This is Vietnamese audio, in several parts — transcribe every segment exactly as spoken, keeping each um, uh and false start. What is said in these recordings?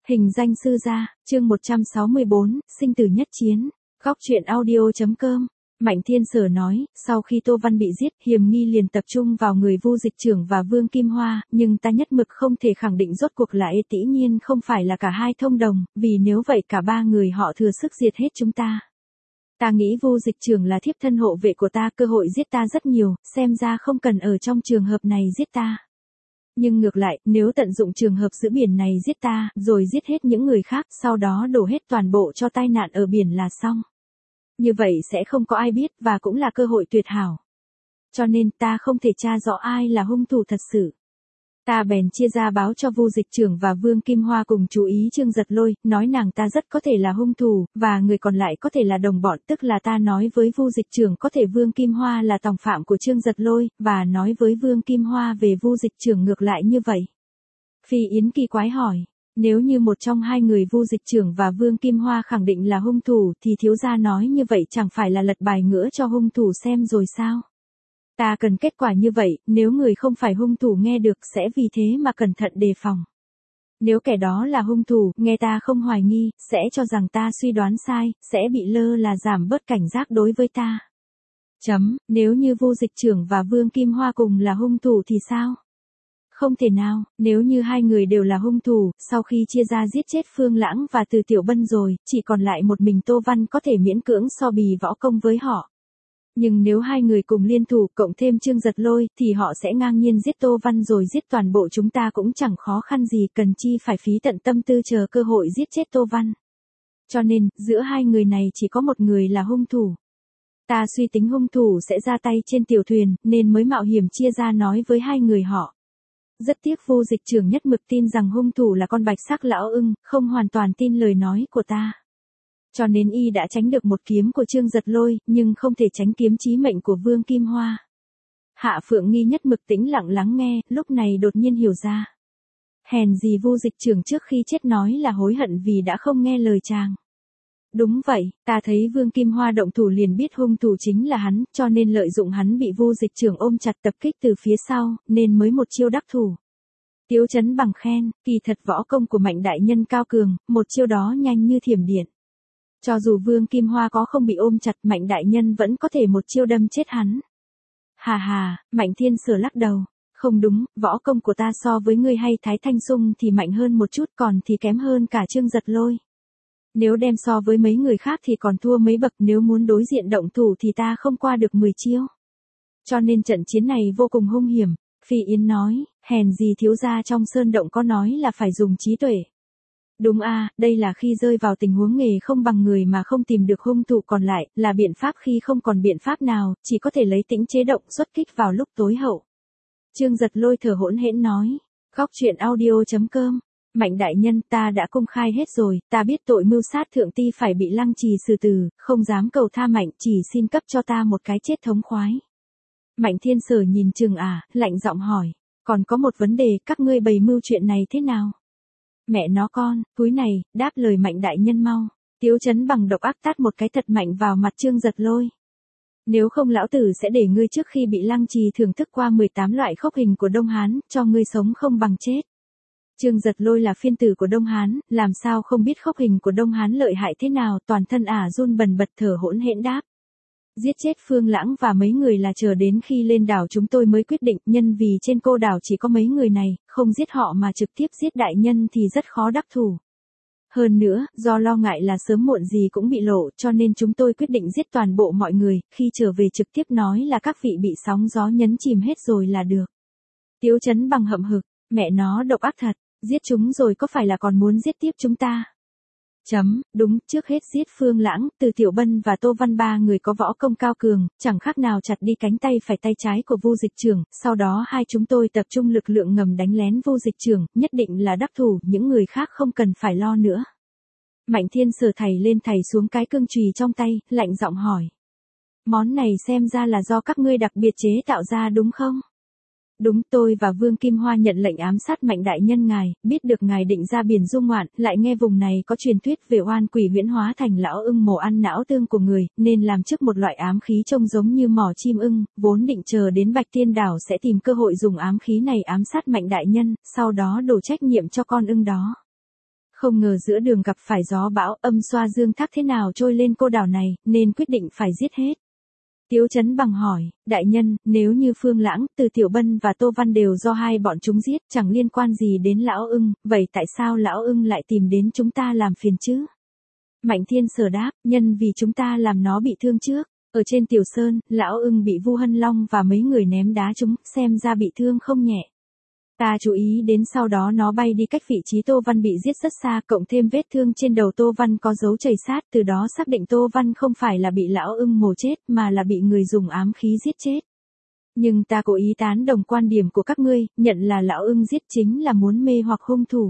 Hình danh sư gia, chương một trăm sáu mươi bốn, sinh tử nhất chiến. Góc truyện audio.com. Mạnh Thiên Sở nói, sau khi Tô Văn bị giết, hiểm nghi liền tập trung vào người Vu Dịch Trưởng và Vương Kim Hoa, nhưng ta nhất mực không thể khẳng định rốt cuộc là Tĩ Nhiên không phải là cả hai thông đồng, vì nếu vậy cả ba người họ thừa sức diệt hết chúng ta. Ta nghĩ Vu Dịch Trưởng là thiếp thân hộ vệ của ta, cơ hội giết ta rất nhiều, xem ra không cần ở trong trường hợp này giết ta. Nhưng ngược lại, nếu tận dụng trường hợp giữa biển này giết ta, rồi giết hết những người khác, sau đó đổ hết toàn bộ cho tai nạn ở biển là xong. Như vậy sẽ không có ai biết và cũng là cơ hội tuyệt hảo. Cho nên ta không thể tra rõ ai là hung thủ thật sự. Ta bèn chia ra báo cho Vu Dịch Trưởng và Vương Kim Hoa cùng chú ý Trương Giật Lôi, nói nàng ta rất có thể là hung thủ, và người còn lại có thể là đồng bọn, tức là ta nói với Vu Dịch Trưởng có thể Vương Kim Hoa là tòng phạm của Trương Giật Lôi, và nói với Vương Kim Hoa về Vu Dịch Trưởng ngược lại như vậy. Phi Yến kỳ quái hỏi, nếu như một trong hai người Vu Dịch Trưởng và Vương Kim Hoa khẳng định là hung thủ thì thiếu gia nói như vậy chẳng phải là lật bài ngửa cho hung thủ xem rồi sao? Ta cần kết quả như vậy, nếu người không phải hung thủ nghe được sẽ vì thế mà cẩn thận đề phòng. Nếu kẻ đó là hung thủ, nghe ta không hoài nghi, sẽ cho rằng ta suy đoán sai, sẽ bị lơ là giảm bớt cảnh giác đối với ta. Chấm, nếu như Vu Dịch Trưởng và Vương Kim Hoa cùng là hung thủ thì sao? Không thể nào, nếu như hai người đều là hung thủ, sau khi chia ra giết chết Phương Lãng và Từ Tiểu Bân rồi, chỉ còn lại một mình Tô Văn có thể miễn cưỡng so bì võ công với họ. Nhưng nếu hai người cùng liên thủ cộng thêm Trương Giật Lôi thì họ sẽ ngang nhiên giết Tô Văn rồi giết toàn bộ chúng ta cũng chẳng khó khăn gì cần chi phải phí tận tâm tư chờ cơ hội giết chết Tô Văn. Cho nên, giữa hai người này chỉ có một người là hung thủ. Ta suy tính hung thủ sẽ ra tay trên tiểu thuyền nên mới mạo hiểm chia ra nói với hai người họ. Rất tiếc Vu Dịch Trưởng nhất mực tin rằng hung thủ là con bạch sắc lão ưng, không hoàn toàn tin lời nói của ta. Cho nên y đã tránh được một kiếm của Trương Giật Lôi, nhưng không thể tránh kiếm chí mệnh của Vương Kim Hoa. Hạ Phượng Nghi nhất mực tĩnh lặng lắng nghe, lúc này đột nhiên hiểu ra. Hèn gì Vu Dịch Trưởng trước khi chết nói là hối hận vì đã không nghe lời chàng. Đúng vậy, ta thấy Vương Kim Hoa động thủ liền biết hung thủ chính là hắn, cho nên lợi dụng hắn bị Vu Dịch Trưởng ôm chặt tập kích từ phía sau, nên mới một chiêu đắc thủ. Tiếu Chấn Bằng khen, kỳ thật võ công của Mạnh đại nhân cao cường, một chiêu đó nhanh như thiểm điện. Cho dù Vương Kim Hoa có không bị ôm chặt, Mạnh đại nhân vẫn có thể một chiêu đâm chết hắn. Hà hà, Mạnh Thiên Sở lắc đầu, không đúng, võ công của ta so với ngươi hay Thái Thanh Sung thì mạnh hơn một chút, còn thì kém hơn cả Trương Giật Lôi. Nếu đem so với mấy người khác thì còn thua mấy bậc, nếu muốn đối diện động thủ thì ta không qua được mười chiêu. Cho nên trận chiến này vô cùng hung hiểm. Phi Yến nói, hèn gì thiếu gia trong sơn động có nói là phải dùng trí tuệ. Đúng a, à, đây là khi rơi vào tình huống nghề không bằng người mà không tìm được hung thủ, còn lại là biện pháp khi không còn biện pháp nào, chỉ có thể lấy tĩnh chế động xuất kích vào lúc tối hậu. Trương Giật Lôi thở hỗn hển nói, góc truyện audio.com. Mạnh đại nhân, ta đã công khai hết rồi, ta biết tội mưu sát thượng ti phải bị lăng trì xử tử, không dám cầu tha Mạnh, chỉ xin cấp cho ta một cái chết thống khoái. Mạnh Thiên Sở nhìn chừng à, lạnh giọng hỏi, còn có một vấn đề, các ngươi bày mưu chuyện này thế nào? Mẹ nó con, túi này, đáp lời Mạnh đại nhân mau. Tiếu Chấn Bằng độc ác tát một cái thật mạnh vào mặt Trương Giật Lôi. Nếu không lão tử sẽ để ngươi trước khi bị lăng trì thưởng thức qua mười tám loại khốc hình của Đông Hán, cho ngươi sống không bằng chết. Trương Giật Lôi là phiên tử của Đông Hán, làm sao không biết khốc hình của Đông Hán lợi hại thế nào, toàn thân ả run bần bật thở hỗn hển đáp. Giết chết Phương Lãng và mấy người là chờ đến khi lên đảo chúng tôi mới quyết định, nhân vì trên cô đảo chỉ có mấy người này, không giết họ mà trực tiếp giết đại nhân thì rất khó đắc thủ. Hơn nữa, do lo ngại là sớm muộn gì cũng bị lộ, cho nên chúng tôi quyết định giết toàn bộ mọi người, khi trở về trực tiếp nói là các vị bị sóng gió nhấn chìm hết rồi là được. Tiếu Chấn Bằng hậm hực, mẹ nó độc ác thật, giết chúng rồi có phải là còn muốn giết tiếp chúng ta? Chấm, đúng, trước hết giết Phương Lãng, Từ Tiểu Bân và Tô Văn ba người có võ công cao cường, chẳng khác nào chặt đi cánh tay phải tay trái của Vu Dịch Trưởng, sau đó hai chúng tôi tập trung lực lượng ngầm đánh lén Vu Dịch Trưởng, nhất định là đắc thủ, những người khác không cần phải lo nữa. Mạnh Thiên Sở thảy lên thảy xuống cái cương chùy trong tay, lạnh giọng hỏi. Món này xem ra là do các ngươi đặc biệt chế tạo ra đúng không? Đúng, tôi và Vương Kim Hoa nhận lệnh ám sát Mạnh đại nhân ngài, biết được ngài định ra biển du ngoạn, lại nghe vùng này có truyền thuyết về oan quỷ huyễn hóa thành lão ưng mổ ăn não tương của người, nên làm trước một loại ám khí trông giống như mỏ chim ưng, vốn định chờ đến Bạch Tiên Đảo sẽ tìm cơ hội dùng ám khí này ám sát Mạnh đại nhân, sau đó đổ trách nhiệm cho con ưng đó. Không ngờ giữa đường gặp phải gió bão, âm xoa dương thác thế nào trôi lên cô đảo này, nên quyết định phải giết hết. Tiếu Chấn Bằng hỏi, đại nhân, nếu như Phương Lãng, Từ Tiểu Bân và Tô Văn đều do hai bọn chúng giết, chẳng liên quan gì đến Lão Ưng, vậy tại sao Lão Ưng lại tìm đến chúng ta làm phiền chứ? Mạnh Thiên Sở đáp, nhân vì chúng ta làm nó bị thương trước. Ở trên Tiểu Sơn, Lão Ưng bị Vu Hân Long và mấy người ném đá chúng, xem ra bị thương không nhẹ. Ta chú ý đến sau đó nó bay đi cách vị trí Tô Văn bị giết rất xa, cộng thêm vết thương trên đầu Tô Văn có dấu chảy sát, từ đó xác định Tô Văn không phải là bị Lão Ưng mổ chết, mà là bị người dùng ám khí giết chết. Nhưng ta cố ý tán đồng quan điểm của các ngươi, nhận là Lão Ưng giết chính là muốn mê hoặc hung thủ.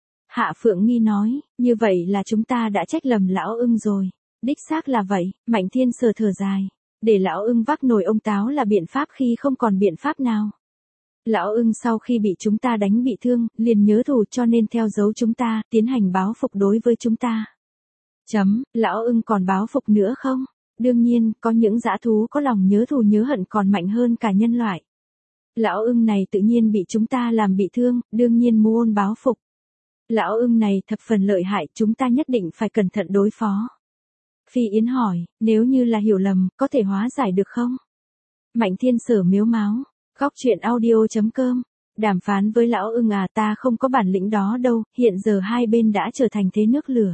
Hạ Phượng Nghi nói, như vậy là chúng ta đã trách lầm Lão Ưng rồi. Đích xác là vậy, Mạnh Thiên Sở thở dài. Để Lão Ưng vác nồi ông táo là biện pháp khi không còn biện pháp nào. Lão Ưng sau khi bị chúng ta đánh bị thương, liền nhớ thù cho nên theo dấu chúng ta, tiến hành báo phục đối với chúng ta. Chấm, Lão Ưng còn báo phục nữa không? Đương nhiên, có những dã thú có lòng nhớ thù nhớ hận còn mạnh hơn cả nhân loại. Lão Ưng này tự nhiên bị chúng ta làm bị thương, đương nhiên muốn báo phục. Lão Ưng này thập phần lợi hại, chúng ta nhất định phải cẩn thận đối phó. Phi Yến hỏi, nếu như là hiểu lầm, có thể hóa giải được không? Mạnh Thiên Sở miếu máu. Góc truyện audio chấm com. Đàm phán với Lão Ưng à, ta không có bản lĩnh đó đâu, hiện giờ hai bên đã trở thành thế nước lửa.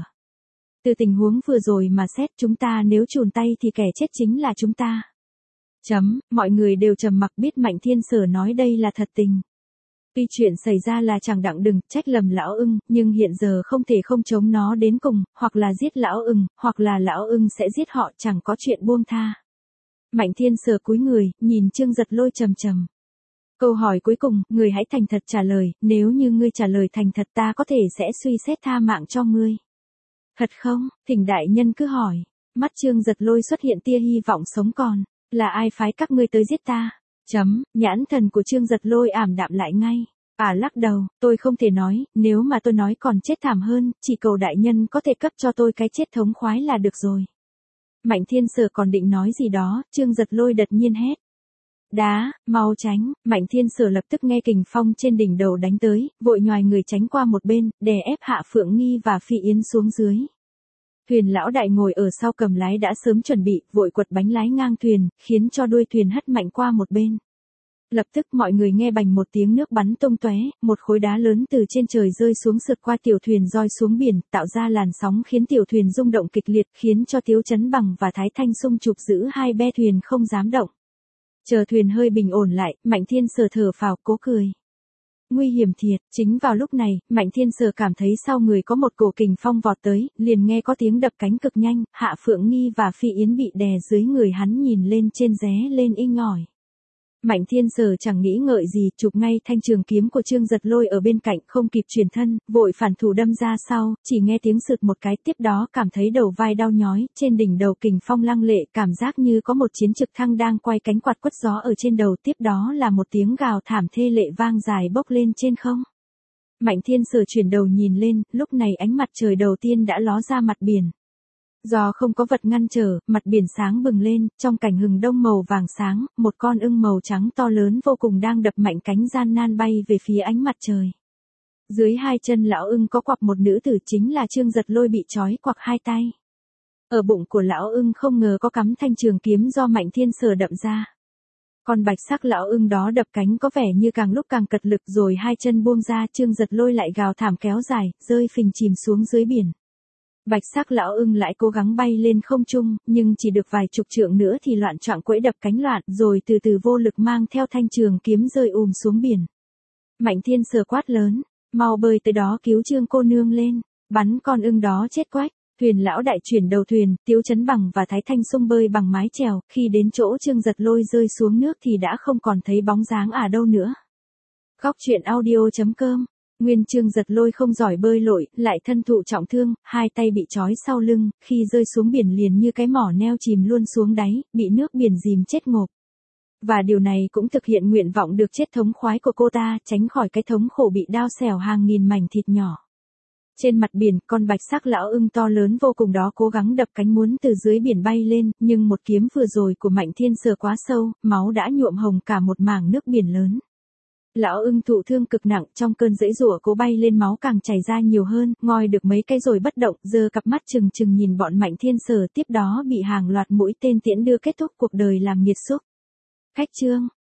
Từ tình huống vừa rồi mà xét, chúng ta nếu chùn tay thì kẻ chết chính là chúng ta. Chấm, mọi người đều trầm mặc, biết Mạnh Thiên Sở nói đây là thật tình. Tuy chuyện xảy ra là chẳng đặng đừng trách lầm Lão Ưng, nhưng hiện giờ không thể không chống nó đến cùng, hoặc là giết Lão Ưng, hoặc là Lão Ưng sẽ giết họ, chẳng có chuyện buông tha. Mạnh Thiên Sở cúi người, nhìn Trương Giật Lôi trầm trầm. Câu hỏi cuối cùng, người hãy thành thật trả lời, nếu như ngươi trả lời thành thật ta có thể sẽ suy xét tha mạng cho ngươi. Thật không? Thỉnh đại nhân cứ hỏi. Mắt Trương Giật Lôi xuất hiện tia hy vọng sống còn. Là ai phái các ngươi tới giết ta? Chấm, nhãn thần của Trương Giật Lôi ảm đạm lại ngay. À lắc đầu, tôi không thể nói, nếu mà tôi nói còn chết thảm hơn, chỉ cầu đại nhân có thể cấp cho tôi cái chết thống khoái là được rồi. Mạnh Thiên Sở còn định nói gì đó, Trương Giật Lôi đột nhiên hét. Đá, mau tránh, Mạnh Thiên Sở lập tức nghe kình phong trên đỉnh đầu đánh tới, vội nhoài người tránh qua một bên, đè ép Hạ Phượng Nghi và Phi Yến xuống dưới. Thuyền lão đại ngồi ở sau cầm lái đã sớm chuẩn bị, vội quật bánh lái ngang thuyền, khiến cho đuôi thuyền hất mạnh qua một bên. Lập tức mọi người nghe bành một tiếng nước bắn tung tóe, một khối đá lớn từ trên trời rơi xuống sượt qua tiểu thuyền roi xuống biển, tạo ra làn sóng khiến tiểu thuyền rung động kịch liệt, khiến cho Tiếu Chấn Bằng và Thái Thanh Sung chụp giữ hai be thuyền không dám động. Chờ thuyền hơi bình ổn lại, Mạnh Thiên Sở thở phào cố cười. Nguy hiểm thiệt, chính vào lúc này, Mạnh Thiên Sở cảm thấy sau người có một cổ kình phong vọt tới, liền nghe có tiếng đập cánh cực nhanh, Hạ Phượng Nghi và Phi Yến bị đè dưới người hắn nhìn lên trên ré lên inh ỏi. Mạnh Thiên Sở chẳng nghĩ ngợi gì, chụp ngay thanh trường kiếm của Trương Giật Lôi ở bên cạnh, không kịp chuyển thân, vội phản thủ đâm ra sau, chỉ nghe tiếng sượt một cái, tiếp đó cảm thấy đầu vai đau nhói, trên đỉnh đầu kình phong lăng lệ, cảm giác như có một chiến trực thăng đang quay cánh quạt quất gió ở trên đầu, tiếp đó là một tiếng gào thảm thê lệ vang dài bốc lên trên không. Mạnh Thiên Sở chuyển đầu nhìn lên, lúc này ánh mặt trời đầu tiên đã ló ra mặt biển. Do không có vật ngăn trở, mặt biển sáng bừng lên, trong cảnh hừng đông màu vàng sáng, một con ưng màu trắng to lớn vô cùng đang đập mạnh cánh gian nan bay về phía ánh mặt trời. Dưới hai chân lão ưng có quặp một nữ tử, chính là Trương Giật Lôi bị trói quặp hai tay. Ở bụng của lão ưng không ngờ có cắm thanh trường kiếm do Mạnh Thiên Sở đậm ra. Con bạch sắc lão ưng đó đập cánh có vẻ như càng lúc càng cật lực, rồi hai chân buông ra, Trương Giật Lôi lại gào thảm kéo dài, rơi phình chìm xuống dưới biển. Bạch sắc lão ưng lại cố gắng bay lên không trung, nhưng chỉ được vài chục trượng nữa thì loạn choạng quẫy đập cánh loạn, rồi từ từ vô lực mang theo thanh trường kiếm rơi ùm xuống biển. Mạnh Thiên Sở quát lớn, mau bơi tới đó cứu Trương cô nương lên, bắn con ưng đó chết quách. Thuyền lão đại chuyển đầu thuyền, Tiếu Chấn Bằng và Thái Thanh Sung bơi bằng mái chèo, khi đến chỗ Trương Giật Lôi rơi xuống nước thì đã không còn thấy bóng dáng à đâu nữa. Góc truyện audio chấm com. Nguyên Trương Giật Lôi không giỏi bơi lội, lại thân thụ trọng thương, hai tay bị trói sau lưng, khi rơi xuống biển liền như cái mỏ neo chìm luôn xuống đáy, bị nước biển dìm chết ngộp. Và điều này cũng thực hiện nguyện vọng được chết thống khoái của cô ta, tránh khỏi cái thống khổ bị đao xẻo hàng nghìn mảnh thịt nhỏ. Trên mặt biển, con bạch sắc lão ưng to lớn vô cùng đó cố gắng đập cánh muốn từ dưới biển bay lên, nhưng một kiếm vừa rồi của Mạnh Thiên Sở quá sâu, máu đã nhuộm hồng cả một mảng nước biển lớn. Lão ưng thụ thương cực nặng, trong cơn giãy giụa cố bay lên máu càng chảy ra nhiều hơn, ngoi được mấy cái rồi bất động, giơ cặp mắt trừng trừng nhìn bọn Mạnh Thiên Sở, tiếp đó bị hàng loạt mũi tên tiễn đưa kết thúc cuộc đời làm nghiệt xúc. Khách chương